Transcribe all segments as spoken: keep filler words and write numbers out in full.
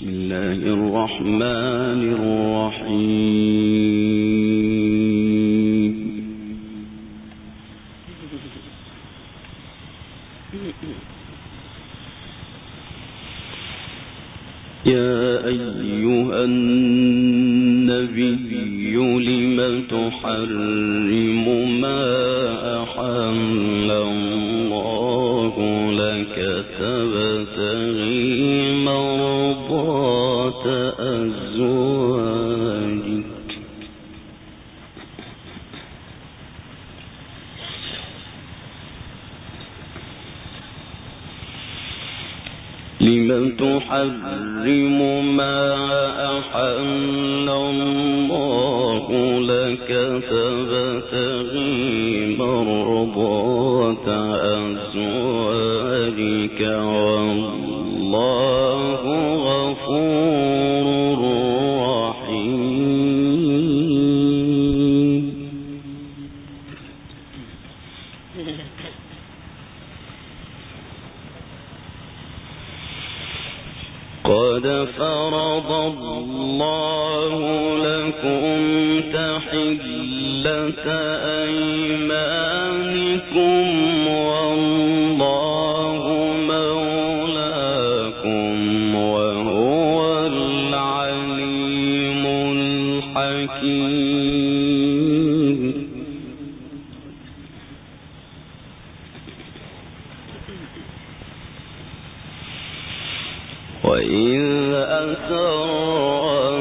بسم الله الرحمن الرحيم. يا أيها النبي لم تحرم ما أحل الله لك تبتغي مرضات أزواجك لم تحرم ما أحل الله لك تبتغي مرضات أزواجك والله غفور رحيم. قد فرض الله لكم تحلة أيمانكم والله مولاكم وهو العليم الحكيم. وإذ أسر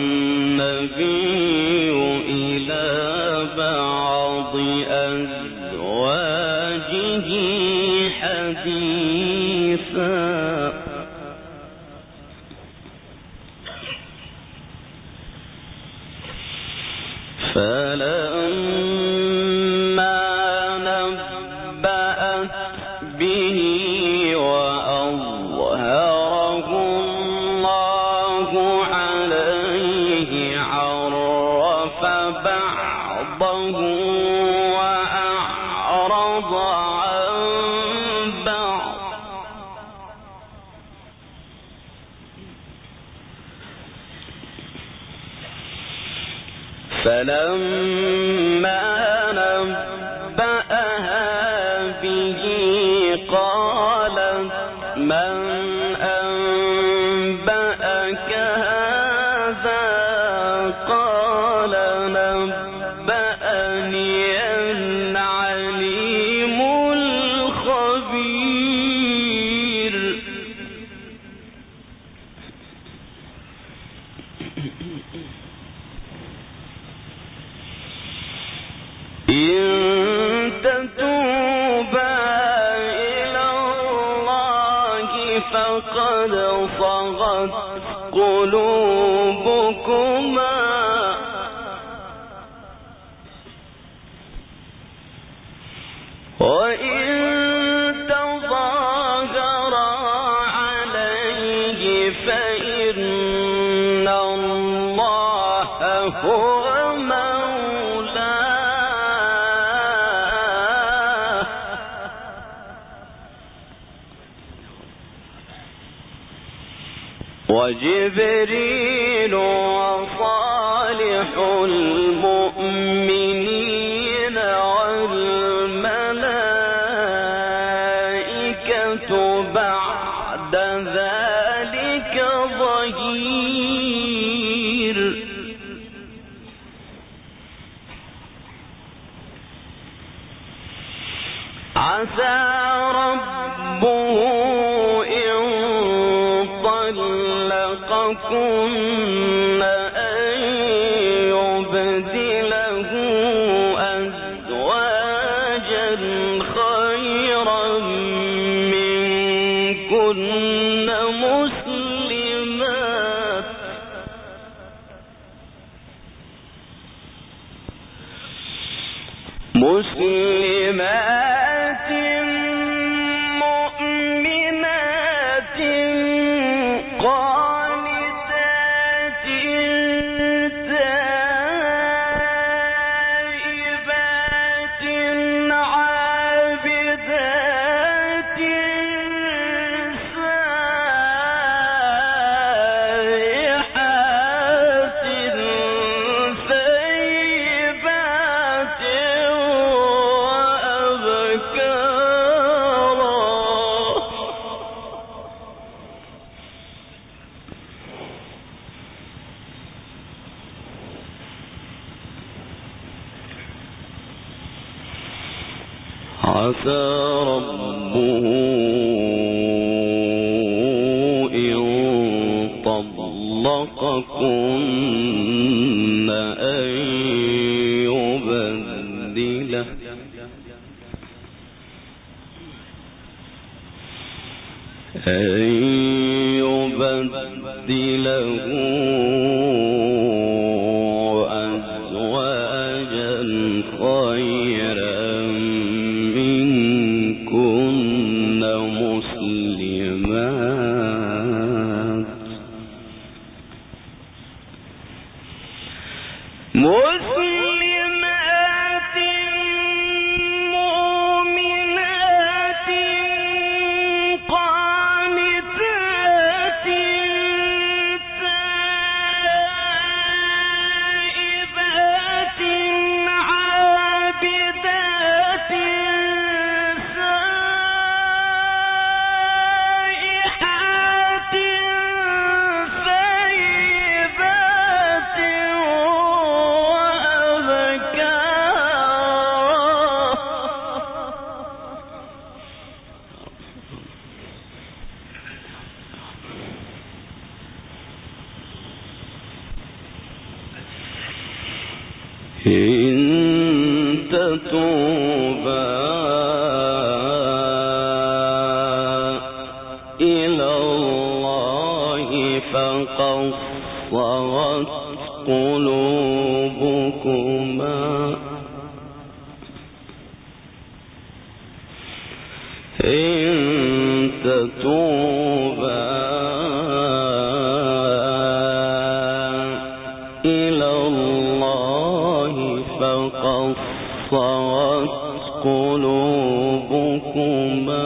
النبي إلى بعض أزواجه حديثا فلما نبأت به وأظهره الله عليه عرف بعضه وأعرض عن بعض فلما نبأها به قالت من أنبأك هذا قال نبأني العليم الخبير. إن تتوبا إلى الله فقد صغت قلوبكما وإن تظاهرا عليه فإن الله هو وجبريل وصالح المؤمنين والملائكة بعد ذلك ظهير. عسى ربه طلقكن أن يبدله أزواجا خيرا منكن مسلمات مسلمات مؤمنات قانتات تائبات عابدات سائحات عسى ربه إن طلقكن أن يبدله أن يبدله أزواجا خيرا منكن مسلمات مسلمات مؤمنات قانتات تائبات عابدات سائحات ثيبات إن تتوبا إلى الله فقد صغت قلوبكما إن تتوبا إلى الله فقد صغت قلوبكما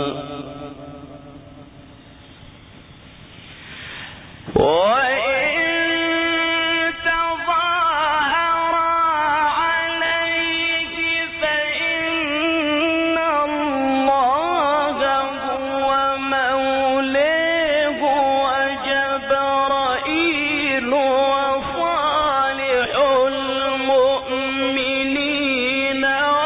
وإن تظاهرا عليه فإن الله هو مولاه وجبرائيل وصالح المؤمنين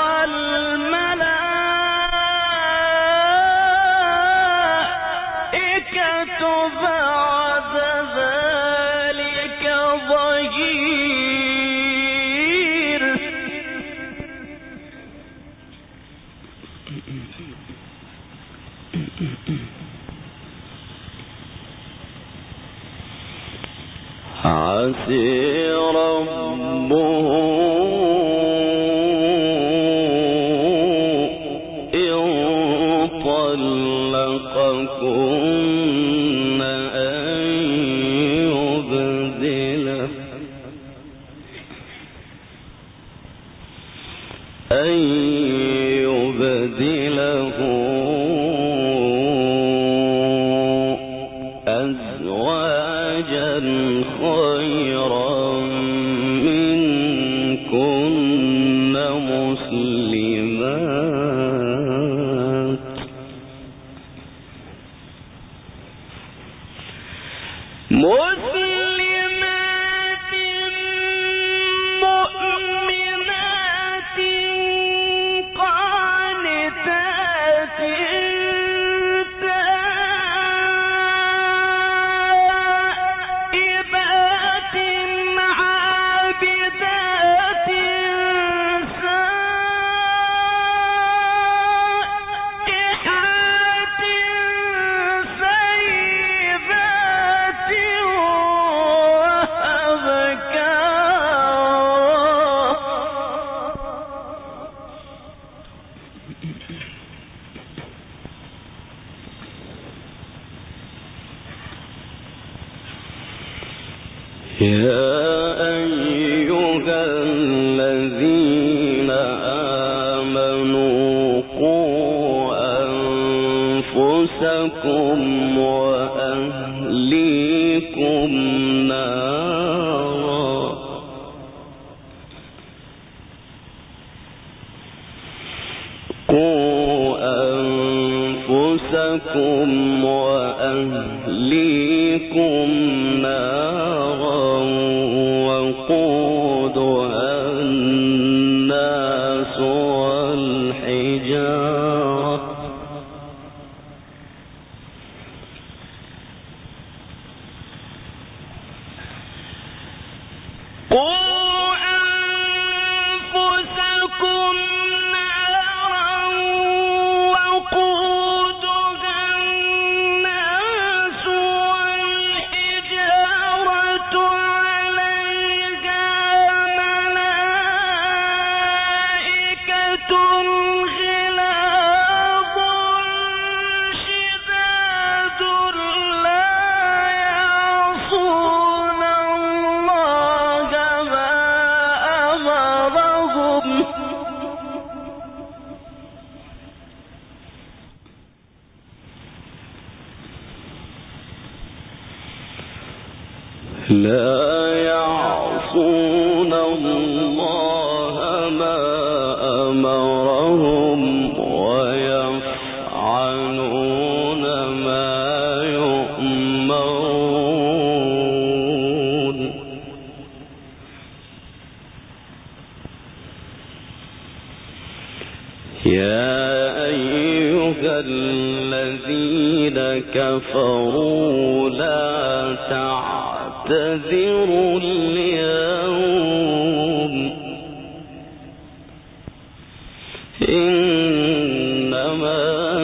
والملائكة بعد ذلك ظهير عسى ربه إن طلقكن أن يبدله أن يبدله أزواجا خيرا منكن مسلمات مسلمات مؤمنات قانتات تائبات عابدات سائحات ثيبات يا أيها الذين آمنوا قوا أنفسكم وأهليكم نارا قوا أنفسكم وأهليكم نارا وقودها الناس والحجارة لا يعصون الله ما أمرهم ويفعلون ما يؤمرون. يا أيها الذين كفروا لا تعتذروا اليوم إنما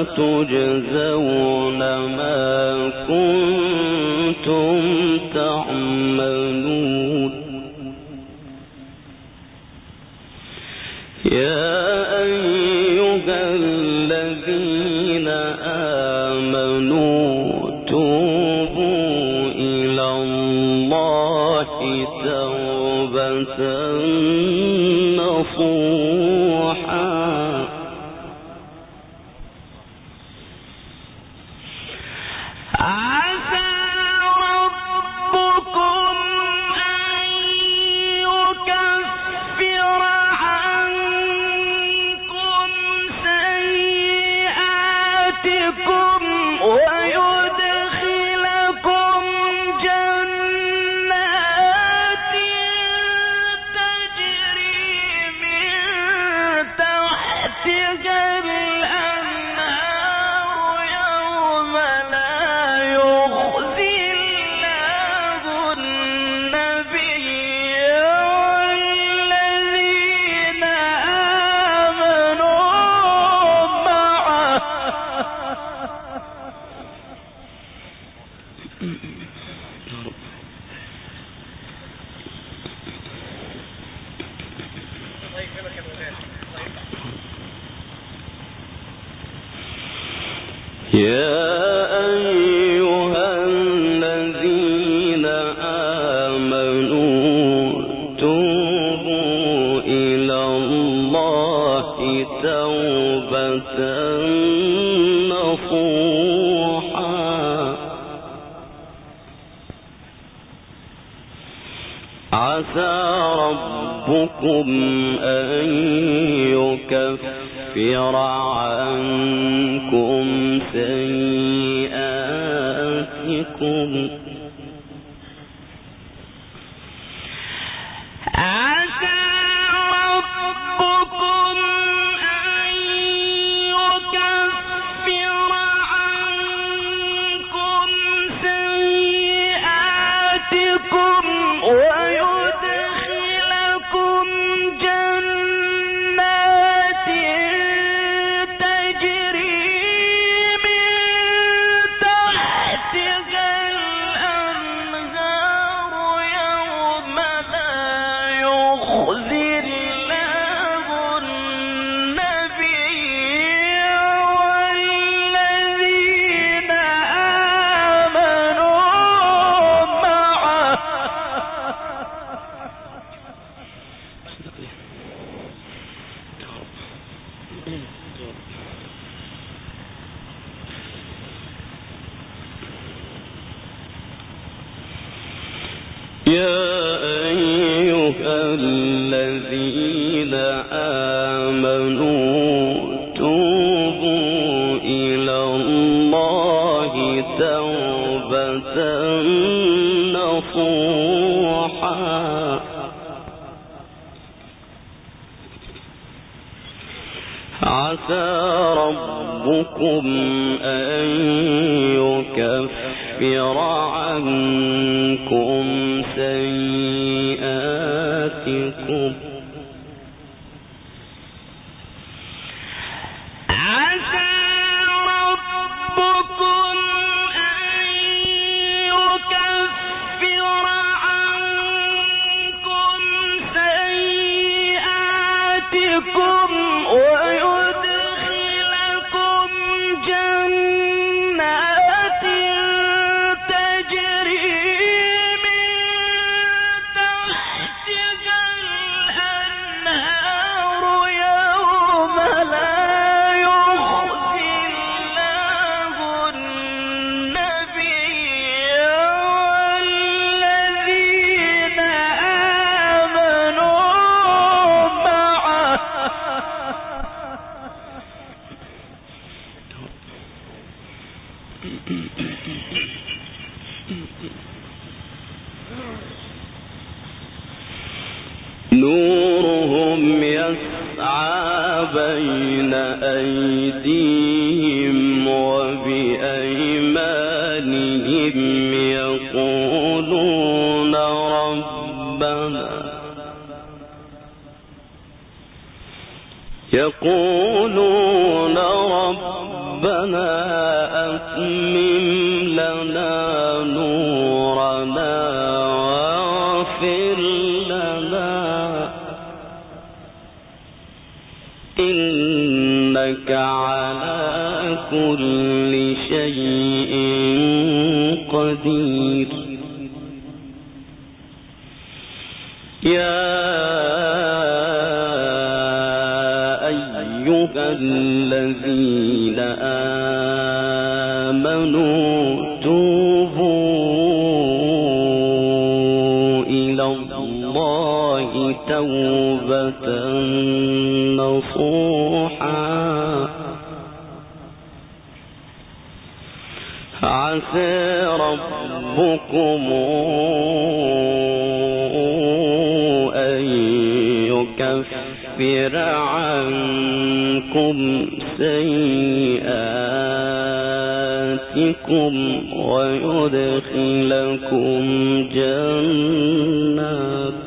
تجزون ما كنتم تعملون. يا أيها الذين آمنوا توبوا إلى الله توبة نصوحا عسى ربكم أن يكفر عنكم سيئاتكم ويدخلكم جنات تجري من تحتها الأنهار يوم لا يخزي الله النبي والذين آمنوا معه يا أيها الذين آمنوا توبوا إلى الله توبة نصوحا عسى ربكم أن يكفر عنكم سيئاتكم عسى ربكم أن يكفر عنكم سيئاتكم ويدخلكم جنات تجري من تحتها الأنهار يوم لا يخزي الله النبي والذين آمنوا معه يا أيها الذين آمنوا توبوا إلى الله توبة نصوحا عسى ربكم أن يكفر عنكم سيئاتكم عسى ربكم أن يكفر عنكم سيئاتكم ويدخلكم جنات تجري من تحتها نورهم يسعى بين أيديهم وبأيمانهم يقولون ربنا يقولون ربنا أتمم لنا نورنا واغفر لنا إنك على كل شيء قدير. يا أيها الذين آمنوا توبوا إلى الله توبة نصوحا عسى ربكم أن يكفر عنكم سيئاتكم ويدخلكم جنات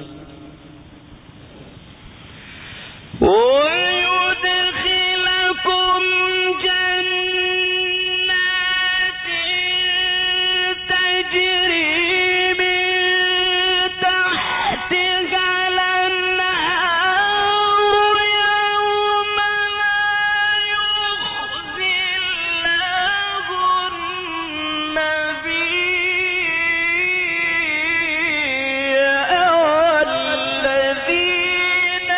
ويدخلكم جنات تجري من تحتها الأنهار يوم لا يخزي الله النبي والذين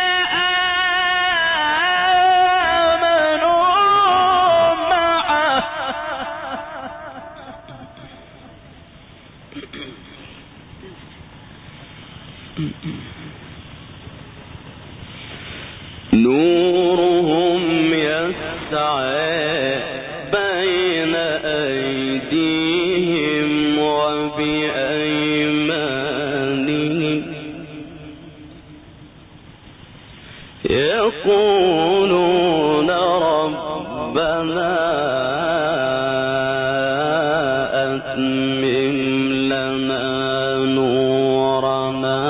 آمنوا معه نورهم يسعى بين أيديهم وبأيمانهم يقولون ربنا أتمم لنا نورنا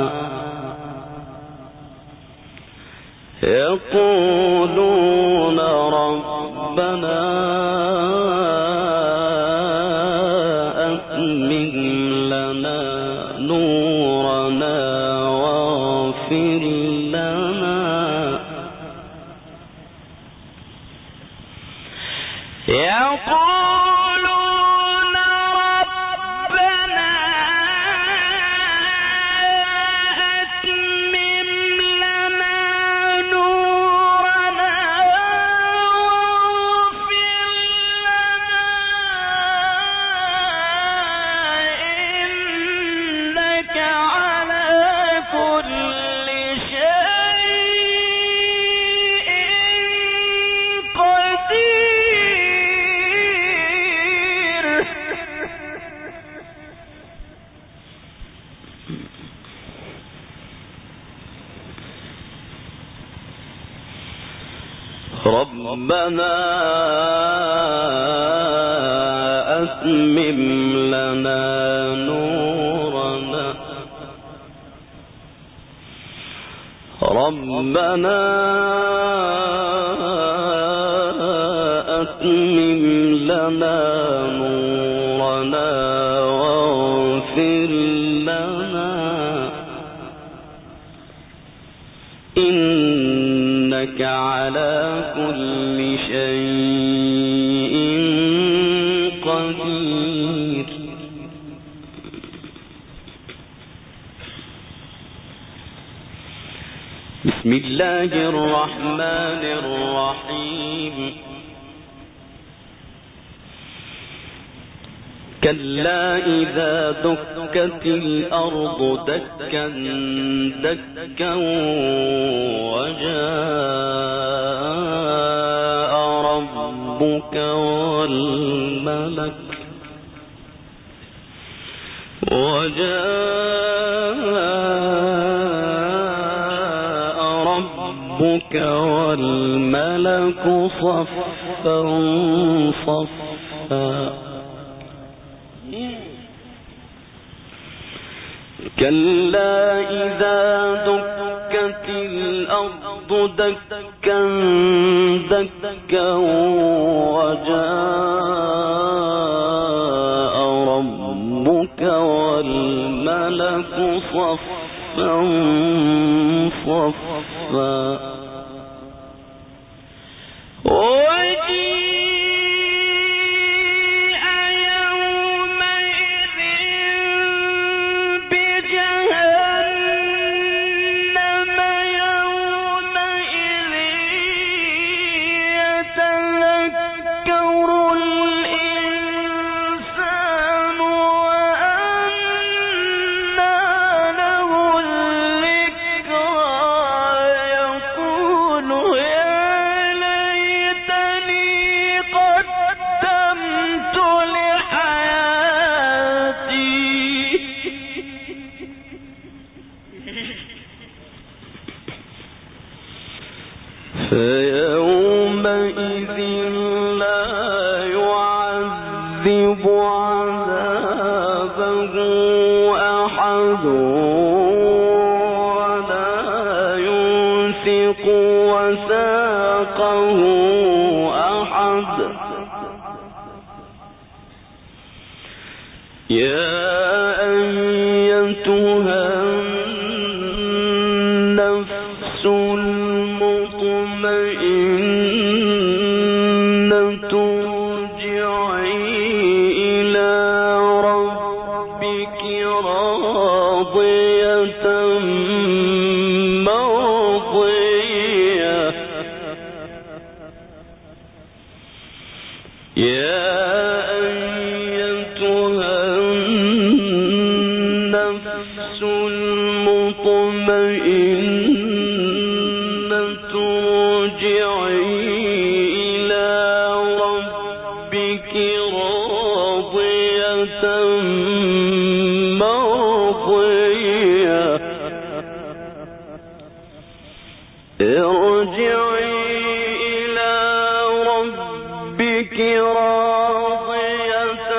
يقولون ربنا أتمم لنا نورنا واغفر لنا يقولون ربنا أتمم لنا نورنا واغفر لنا إنك على كل شيء قدير. ربنا أتمم لنا نورنا ربنا أتمم لنا نورنا واغفر لنا إنك على كل شيء قدير. بسم الله الرحمن الرحيم. كلا إذا دكت الأرض دكا دكا وجاء ربك والملك وجاء ربك والملك صفا صفا كلا إذا دكت الأرض دكا دكا وجاء ربك والملك صفا صفا فيومئذ لا يعذب عذابه أحد ولا يوثق وثاقه أحد يا أيتها النفس المطمئنة ارجعي إلى ربك راضية مرضية يا أيتها النفس المطمئنة ارجعي إلى ربك راضية مرضية ارجعي إلى ربك راضية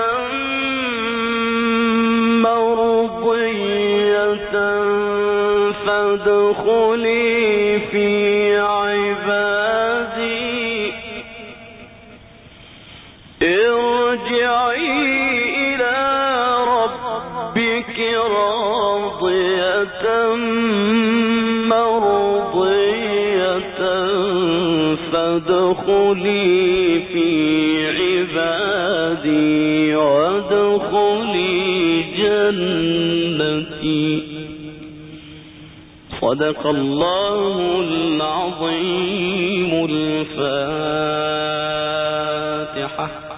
مرضية فادخلي في عبادي ارجعي إلى ربك راضية مرضية فادخلي في عبادي وادخلي جنتي. صدق الله العظيم. الفاتحة.